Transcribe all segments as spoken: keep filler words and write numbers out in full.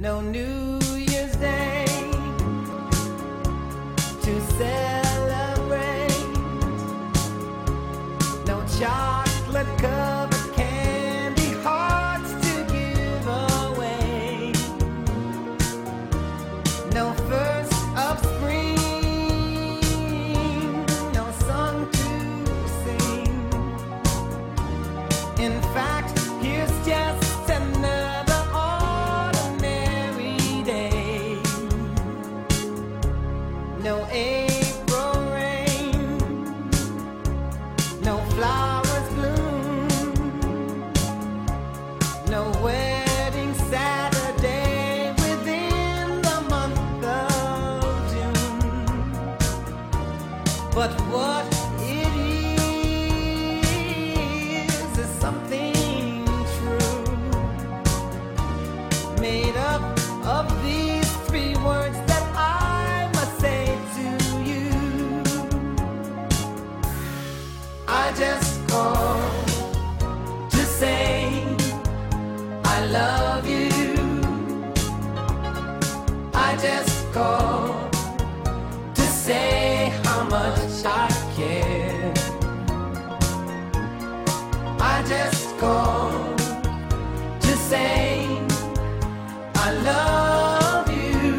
No New Year's Day to celebrate. No chocolate covered candy hearts to give away. No first of spring, no song to sing. In fact, here's just another ordinary day. No April rain, no flowers bloom, no wedding Saturday within the month of June. But what it is is something true, made up of these three words that I must say to you. I just called to say I love you. I just called to say how much I care. I just called to say I love you,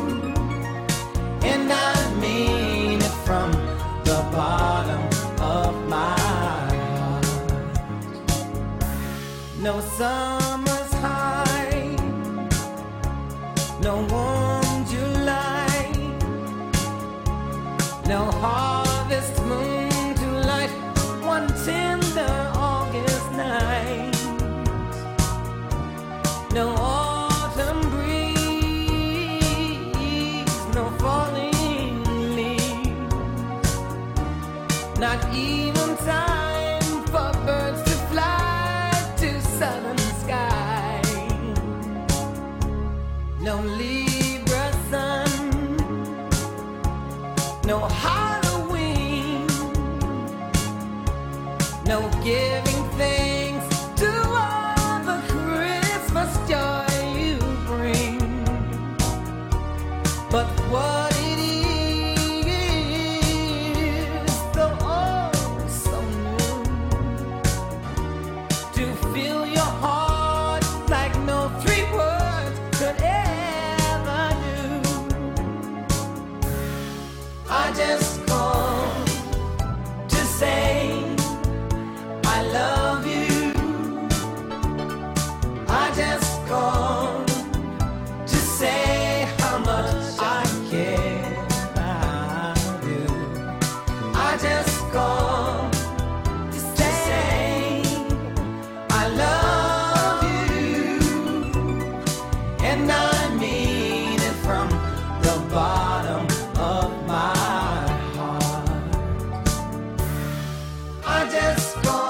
and I mean it from the bottom of my heart. No summer's high, no warm July, no harvest moon to light one tender August night. No autumn breeze, no falling leaves, not even time for birds to fly to southern sky. No Libra sun, no Halloween, no giving thanks to all the Christmas joy you bring. But what it is, though oh so new, to fill your heart like no three words could ever do. I just called to say I love you. I just called to say how much I care about you. I just called to say I love you, and I mean it from the bottom of my heart. I just called